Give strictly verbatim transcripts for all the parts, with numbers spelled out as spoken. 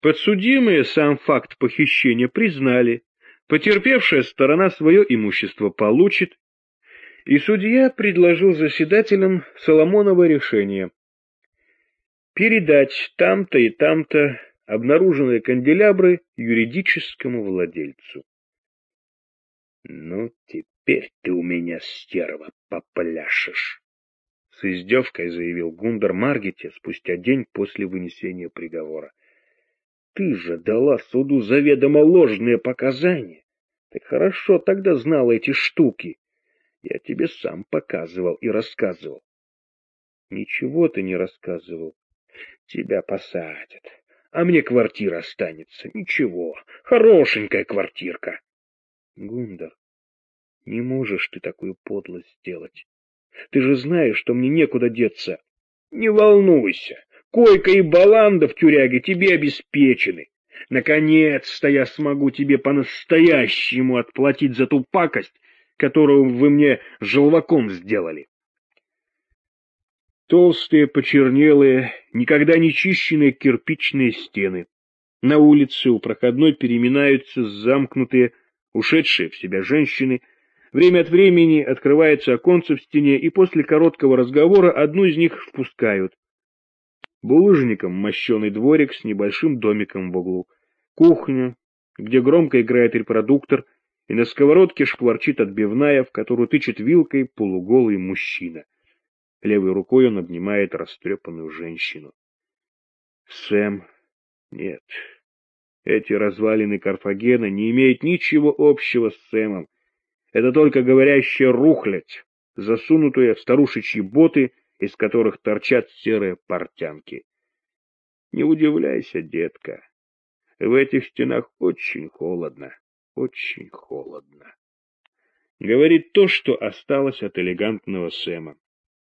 Подсудимые сам факт похищения признали, потерпевшая сторона свое имущество получит, и судья предложил заседателям Соломоново решение передать там-то и там-то обнаруженные канделябры юридическому владельцу. — Ну, теперь ты у меня, стерва, попляшешь, — с издевкой заявил Гундар Маргите спустя день после вынесения приговора. — Ты же дала суду заведомо ложные показания. Ты хорошо тогда знала эти штуки. Я тебе сам показывал и рассказывал. — Ничего ты не рассказывал. Тебя посадят, а мне квартира останется. Ничего, хорошенькая квартирка. — Гундар, не можешь ты такую подлость сделать. Ты же знаешь, что мне некуда деться. — Не волнуйся, койка и баланда в тюряге тебе обеспечены. Наконец-то я смогу тебе по-настоящему отплатить за ту пакость, которую вы мне желваком сделали. Толстые, почернелые, никогда не чищенные кирпичные стены. На улице у проходной переминаются замкнутые, ушедшие в себя женщины. Время от времени открывается оконце в стене, и после короткого разговора одну из них впускают. Булыжником мощеный дворик с небольшим домиком в углу. Кухня, где громко играет репродуктор, и на сковородке шкварчит отбивная, в которую тычет вилкой полуголый мужчина. Левой рукой он обнимает растрепанную женщину. Сэм... Нет. Эти развалины Карфагена не имеют ничего общего с Сэмом. Это только говорящая рухлядь, засунутая в старушечьи боты, из которых торчат серые портянки. Не удивляйся, детка. В этих стенах очень холодно, очень холодно. Говорит то, что осталось от элегантного Сэма.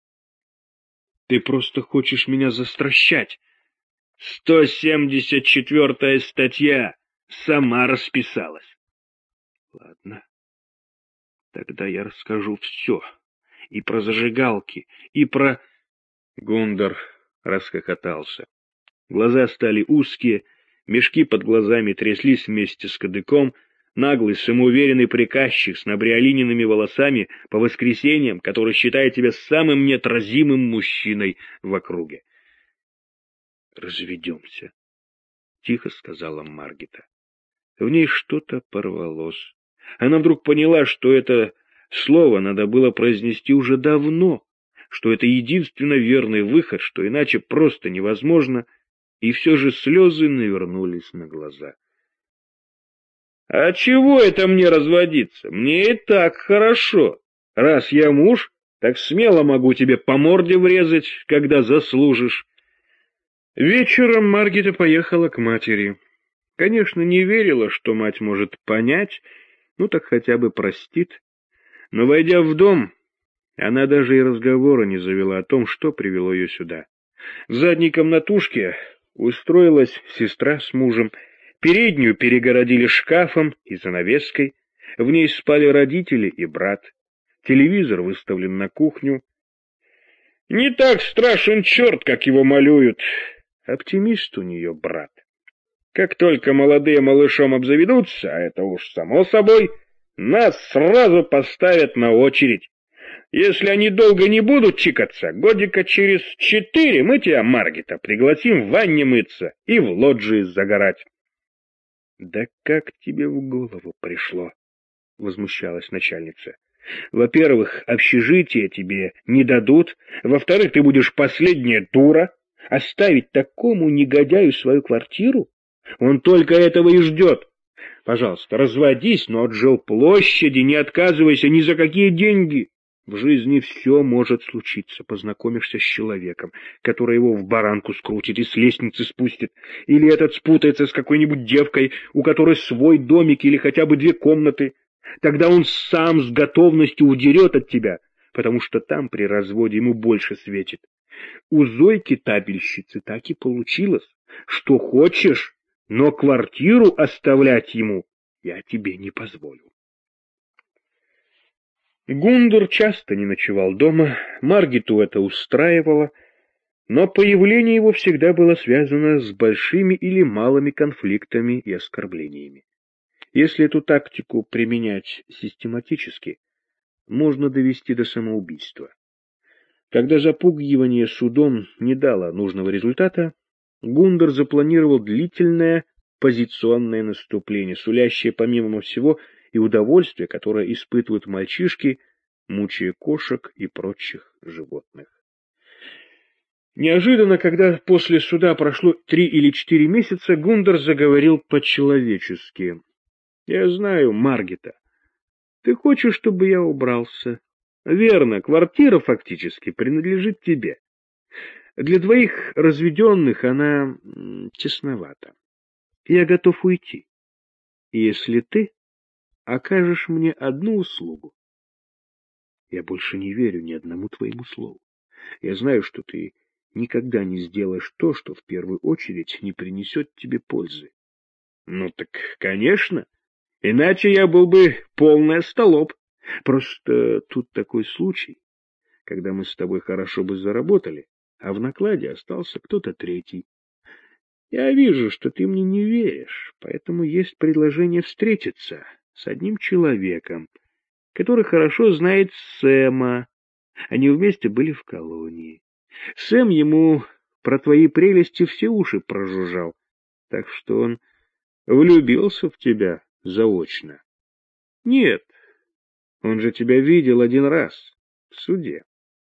Ты просто хочешь меня застращать. сто семьдесят четвёртая статья. Сама расписалась. Ладно. Тогда я расскажу все. И про зажигалки, и про... Гундар расхохотался. Глаза стали узкие, мешки под глазами тряслись вместе с кадыком, наглый, самоуверенный приказчик с набриолиненными волосами по воскресеньям, который считает тебя самым неотразимым мужчиной в округе. «Разведемся», — тихо сказала Маргита. В ней что-то порвалось. Она вдруг поняла, что это слово надо было произнести уже давно, что это единственно верный выход, что иначе просто невозможно, и все же слезы навернулись на глаза. — А чего это мне разводиться? Мне и так хорошо. Раз я муж, так смело могу тебе по морде врезать, когда заслужишь. Вечером Маргита поехала к матери. Конечно, не верила, что мать может понять, ну так хотя бы простит. Но, войдя в дом, она даже и разговора не завела о том, что привело ее сюда. В задней комнатушке устроилась сестра с мужем, переднюю перегородили шкафом и занавеской, в ней спали родители и брат. Телевизор выставлен на кухню. Не так страшен черт, как его малюют. Оптимист у нее брат. Как только молодые малышом обзаведутся, а это уж само собой, нас сразу поставят на очередь. Если они долго не будут чикаться, годика через четыре мы тебя, Маргита, пригласим в ванне мыться и в лоджии загорать. — Да как тебе в голову пришло? — возмущалась начальница. — Во-первых, общежитие тебе не дадут, во-вторых, ты будешь последняя дура. Оставить такому негодяю свою квартиру? Он только этого и ждет. Пожалуйста, разводись, но от жилплощади не отказывайся ни за какие деньги. В жизни все может случиться. Познакомишься с человеком, который его в баранку скрутит и с лестницы спустит, или этот спутается с какой-нибудь девкой, у которой свой домик или хотя бы две комнаты. Тогда он сам с готовностью удерет от тебя, потому что там при разводе ему больше светит. У Зойки табельщицы так и получилось, что хочешь, но квартиру оставлять ему я тебе не позволю. Гундар часто не ночевал дома, Маргиту это устраивало, но появление его всегда было связано с большими или малыми конфликтами и оскорблениями. Если эту тактику применять систематически, можно довести до самоубийства. Когда запугивание судом не дало нужного результата, Гундер запланировал длительное позиционное наступление, сулящее, помимо всего, и удовольствие, которое испытывают мальчишки, мучая кошек и прочих животных. Неожиданно, когда после суда прошло три или четыре месяца, Гундер заговорил по-человечески. — Я знаю, Маргита, ты хочешь, чтобы я убрался? Верно, квартира фактически принадлежит тебе. Для двоих разведенных она тесновата. Я готов уйти, если ты окажешь мне одну услугу. Я больше не верю ни одному твоему слову. Я знаю, что ты никогда не сделаешь то, что в первую очередь не принесет тебе пользы. Ну так, конечно, иначе я был бы полный остолоп. Просто тут такой случай, когда мы с тобой хорошо бы заработали, а в накладе остался кто-то третий. Я вижу, что ты мне не веришь, поэтому есть предложение встретиться с одним человеком, который хорошо знает Сэма. Они вместе были в колонии. Сэм ему про твои прелести все уши прожужжал, так что он влюбился в тебя заочно. Нет, он же тебя видел один раз в суде.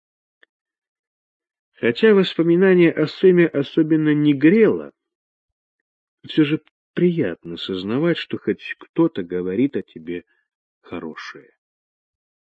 Хотя воспоминание о Сэме особенно не грело, все же приятно сознавать, что хоть кто-то говорит о тебе хорошее.